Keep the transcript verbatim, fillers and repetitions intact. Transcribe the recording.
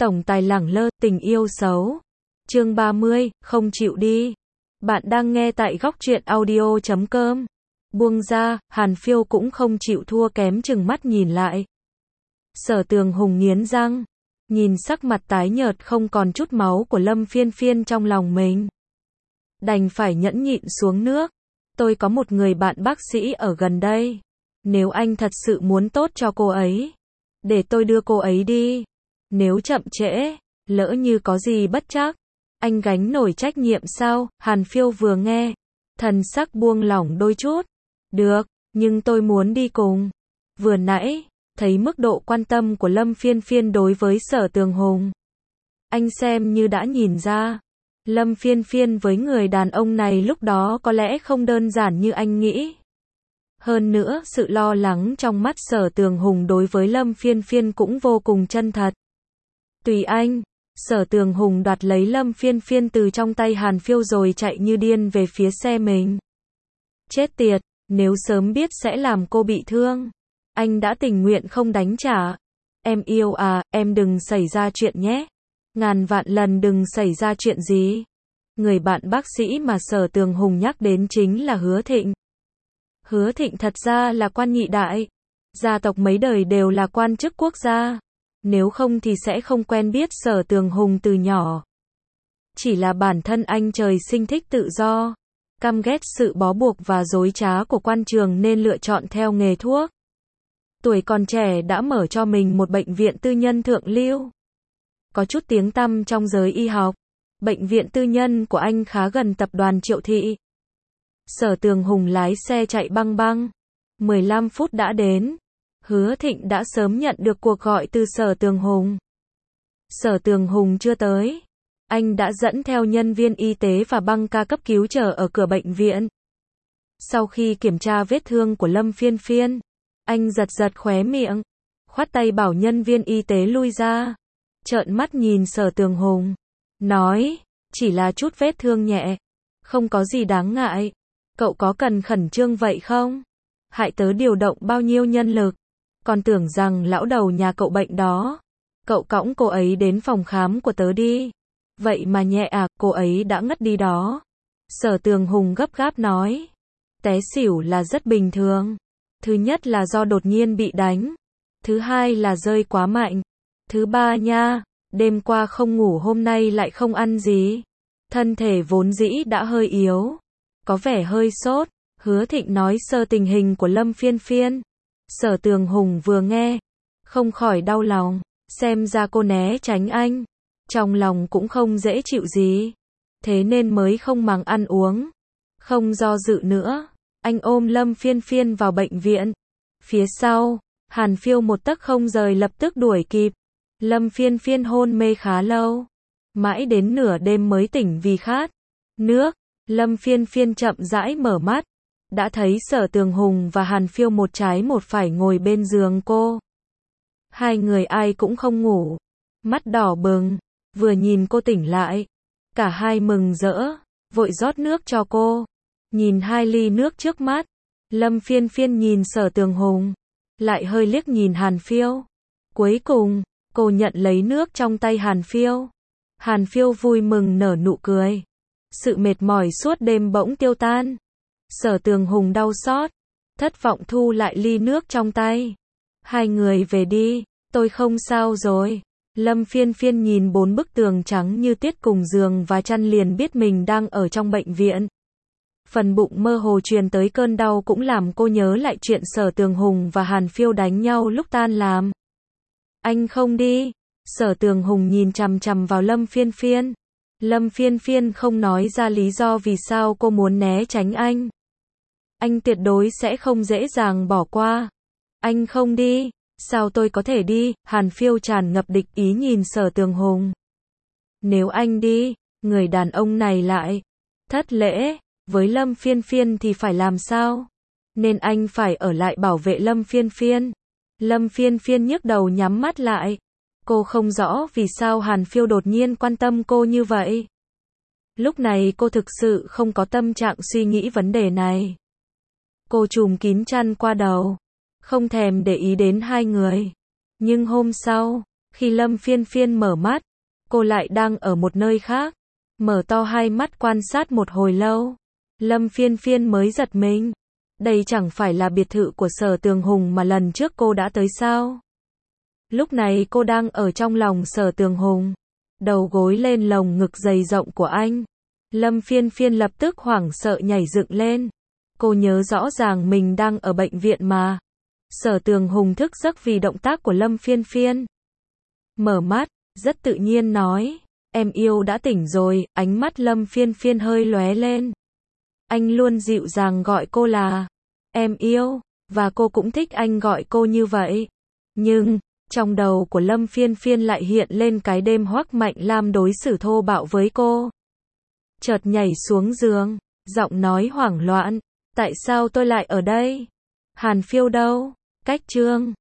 Tổng tài lẳng lơ, tình yêu xấu. Chương ba mươi, không chịu đi. Bạn đang nghe tại góc truyện audio chấm com. Buông ra, Hàn Phiêu cũng không chịu thua kém chừng mắt nhìn lại. Sở Tường Hùng nghiến răng, nhìn sắc mặt tái nhợt không còn chút máu của Lâm Phiên Phiên trong lòng mình. Đành phải nhẫn nhịn xuống nước. Tôi có một người bạn bác sĩ ở gần đây. Nếu anh thật sự muốn tốt cho cô ấy, để tôi đưa cô ấy đi. Nếu chậm trễ, lỡ như có gì bất trắc, anh gánh nổi trách nhiệm sao? Hàn Phiêu vừa nghe, thần sắc buông lỏng đôi chút. Được, nhưng tôi muốn đi cùng. Vừa nãy, thấy mức độ quan tâm của Lâm Phiên Phiên đối với Sở Tường Hùng, anh xem như đã nhìn ra. Lâm Phiên Phiên với người đàn ông này lúc đó có lẽ không đơn giản như anh nghĩ. Hơn nữa, sự lo lắng trong mắt Sở Tường Hùng đối với Lâm Phiên Phiên cũng vô cùng chân thật. Tùy anh. Sở Tường Hùng đoạt lấy Lâm Phiên Phiên từ trong tay Hàn Phiêu rồi chạy như điên về phía xe mình. Chết tiệt, nếu sớm biết sẽ làm cô bị thương, anh đã tình nguyện không đánh trả. Em yêu à, em đừng xảy ra chuyện nhé. Ngàn vạn lần đừng xảy ra chuyện gì. Người bạn bác sĩ mà Sở Tường Hùng nhắc đến chính là Hứa Thịnh. Hứa Thịnh thật ra là quan nhị đại. Gia tộc mấy đời đều là quan chức quốc gia. Nếu không thì sẽ không quen biết Sở Tường Hùng từ nhỏ. Chỉ là bản thân anh trời sinh thích tự do, căm ghét sự bó buộc và dối trá của quan trường nên lựa chọn theo nghề thuốc. Tuổi còn trẻ đã mở cho mình một bệnh viện tư nhân thượng lưu, có chút tiếng tăm trong giới y học. Bệnh viện tư nhân của anh khá gần tập đoàn Triệu Thị. Sở Tường Hùng lái xe chạy băng băng. mười lăm phút đã đến. Hứa Thịnh đã sớm nhận được cuộc gọi từ Sở Tường Hùng. Sở Tường Hùng chưa tới. Anh đã dẫn theo nhân viên y tế và băng ca cấp cứu chờ ở cửa bệnh viện. Sau khi kiểm tra vết thương của Lâm Phiên Phiên, anh giật giật khóe miệng, khoát tay bảo nhân viên y tế lui ra. Trợn mắt nhìn Sở Tường Hùng, nói, chỉ là chút vết thương nhẹ, không có gì đáng ngại. Cậu có cần khẩn trương vậy không? Hại tớ điều động bao nhiêu nhân lực, còn tưởng rằng lão đầu nhà cậu bệnh đó. Cậu cõng cô ấy đến phòng khám của tớ đi. Vậy mà nhẹ à, cô ấy đã ngất đi đó. Sở Tường Hùng gấp gáp nói. Té xỉu là rất bình thường. Thứ nhất là do đột nhiên bị đánh. Thứ hai là rơi quá mạnh. Thứ ba nha, đêm qua không ngủ hôm nay lại không ăn gì. Thân thể vốn dĩ đã hơi yếu, có vẻ hơi sốt. Hứa Thịnh nói sơ tình hình của Lâm Phiên Phiên. Sở Tường Hùng vừa nghe, không khỏi đau lòng. Xem ra cô né tránh anh, trong lòng cũng không dễ chịu gì. Thế nên mới không màng ăn uống. Không do dự nữa, anh ôm Lâm Phiên Phiên vào bệnh viện. Phía sau, Hàn Phiêu một tấc không rời lập tức đuổi kịp. Lâm Phiên Phiên hôn mê khá lâu, mãi đến nửa đêm mới tỉnh vì khát nước. Lâm Phiên Phiên chậm rãi mở mắt, đã thấy Sở Tường Hùng và Hàn Phiêu một trái một phải ngồi bên giường cô. Hai người ai cũng không ngủ, mắt đỏ bừng, vừa nhìn cô tỉnh lại, cả hai mừng rỡ, vội rót nước cho cô. Nhìn hai ly nước trước mắt, Lâm Phiên Phiên nhìn Sở Tường Hùng, lại hơi liếc nhìn Hàn Phiêu. Cuối cùng, cô nhận lấy nước trong tay Hàn Phiêu. Hàn Phiêu vui mừng nở nụ cười. Sự mệt mỏi suốt đêm bỗng tiêu tan. Sở Tường Hùng đau xót, thất vọng thu lại ly nước trong tay. Hai người về đi, tôi không sao rồi. Lâm Phiên Phiên nhìn bốn bức tường trắng như tuyết cùng giường và chăn liền biết mình đang ở trong bệnh viện. Phần bụng mơ hồ truyền tới cơn đau cũng làm cô nhớ lại chuyện Sở Tường Hùng và Hàn Phiêu đánh nhau lúc tan làm. Anh không đi. Sở Tường Hùng nhìn chằm chằm vào Lâm Phiên Phiên. Lâm Phiên Phiên không nói ra lý do vì sao cô muốn né tránh anh. Anh tuyệt đối sẽ không dễ dàng bỏ qua. Anh không đi. Sao tôi có thể đi? Hàn Phiêu tràn ngập địch ý nhìn Sở Tường Hùng. Nếu anh đi, người đàn ông này lại thất lễ với Lâm Phiên Phiên thì phải làm sao? Nên anh phải ở lại bảo vệ Lâm Phiên Phiên. Lâm Phiên Phiên nhức đầu nhắm mắt lại. Cô không rõ vì sao Hàn Phiêu đột nhiên quan tâm cô như vậy. Lúc này cô thực sự không có tâm trạng suy nghĩ vấn đề này. Cô trùm kín chăn qua đầu, không thèm để ý đến hai người. Nhưng hôm sau, Khi Lâm Phiên Phiên mở mắt, cô lại đang ở một nơi khác, mở to hai mắt quan sát một hồi lâu. Lâm Phiên Phiên mới giật mình. Đây chẳng phải là biệt thự của Sở Tường Hùng mà lần trước cô đã tới sao? Lúc này cô đang ở trong lòng Sở Tường Hùng, đầu gối lên lồng ngực dày rộng của anh. Lâm Phiên Phiên lập tức hoảng sợ nhảy dựng lên. Cô nhớ rõ ràng mình đang ở bệnh viện mà. Sở Tường Hùng thức giấc vì động tác của Lâm Phiên Phiên. Mở mắt, rất tự nhiên nói, em yêu đã tỉnh rồi, ánh mắt Lâm Phiên Phiên hơi lóe lên. Anh luôn dịu dàng gọi cô là em yêu, và cô cũng thích anh gọi cô như vậy. Nhưng, trong đầu của Lâm Phiên Phiên lại hiện lên cái đêm Hoắc Mạnh Lam đối xử thô bạo với cô. Chợt nhảy xuống giường, giọng nói hoảng loạn, tại sao tôi lại ở đây? Hàn Phiêu đâu? Cách chương